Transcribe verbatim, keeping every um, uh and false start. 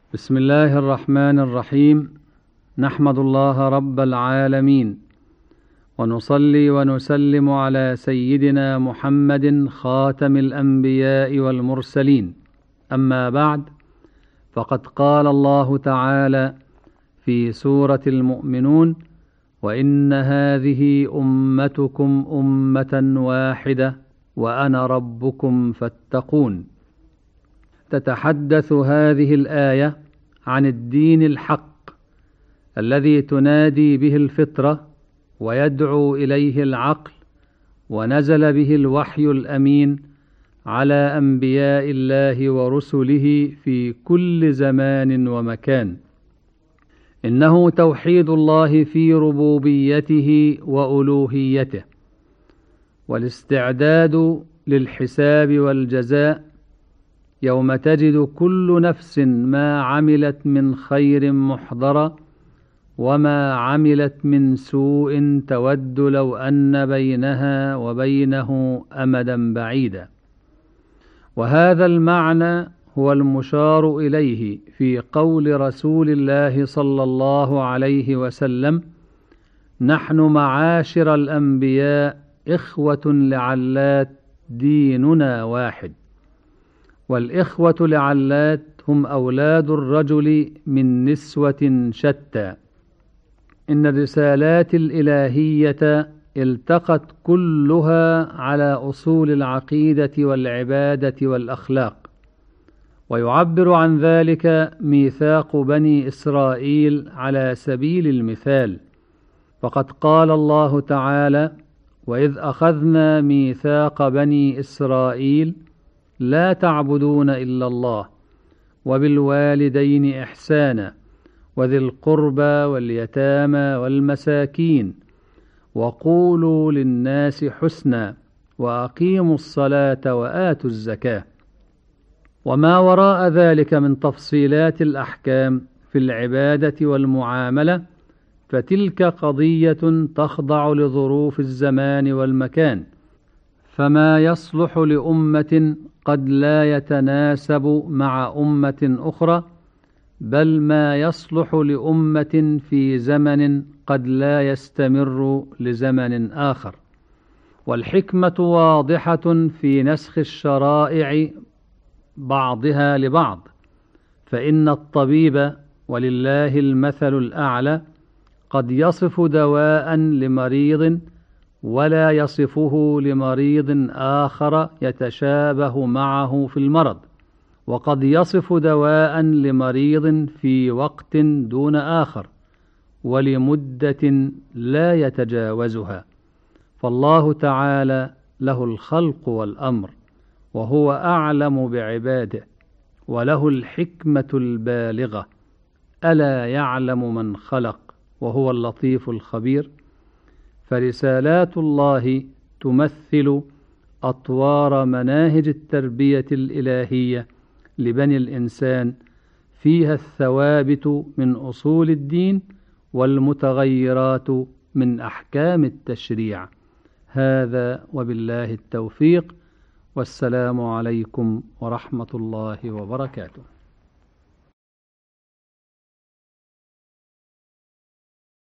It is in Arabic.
بسم الله الرحمن الرحيم. نحمد الله رب العالمين، ونصلي ونسلم على سيدنا محمد خاتم الأنبياء والمرسلين. أما بعد، فقد قال الله تعالى في سورة المؤمنون: وإن هذه أمتكم أمة واحدة وأنا ربكم فاتقون. تتحدث هذه الآية عن الدين الحق الذي تنادي به الفطرة ويدعو إليه العقل، ونزل به الوحي الأمين على أنبياء الله ورسله في كل زمان ومكان. إنه توحيد الله في ربوبيته وألوهيته، والاستعداد للحساب والجزاء يوم تجد كل نفس ما عملت من خير محضرا، وما عملت من سوء تود لو أن بينها وبينه أمدا بعيدا. وهذا المعنى هو المشار إليه في قول رسول الله صلى الله عليه وسلم: نحن معاشر الأنبياء إخوة لعلات ديننا واحد. والإخوة لعلات هم أولاد الرجل من نسوة شتى. إن الرسالات الإلهية التقت كلها على أصول العقيدة والعبادة والأخلاق، ويعبر عن ذلك ميثاق بني إسرائيل على سبيل المثال. فقد قال الله تعالى: وإذ أخذنا ميثاق بني إسرائيل لا تعبدون إلا الله وبالوالدين إحسانا وذي القربى واليتامى والمساكين وقولوا للناس حسنا وأقيموا الصلاة وآتوا الزكاة. وما وراء ذلك من تفصيلات الأحكام في العبادة والمعاملة، فتلك قضية تخضع لظروف الزمان والمكان، فما يصلح لأمة قد لا يتناسب مع أمة أخرى، بل ما يصلح لأمة في زمن قد لا يستمر لزمن آخر. والحكمة واضحة في نسخ الشرائع بعضها لبعض، فإن الطبيب ولله المثل الأعلى قد يصف دواء لمريض ولا يصفه لمريض آخر يتشابه معه في المرض، وقد يصف دواء لمريض في وقت دون آخر ولمدة لا يتجاوزها. فالله تعالى له الخلق والأمر، وهو أعلم بعباده، وله الحكمة البالغة. ألا يعلم من خلق وهو اللطيف الخبير؟ فرسالات الله تمثل أطوار مناهج التربية الإلهية لبني الإنسان، فيها الثوابت من أصول الدين والمتغيرات من أحكام التشريع. هذا وبالله التوفيق، والسلام عليكم ورحمة الله وبركاته.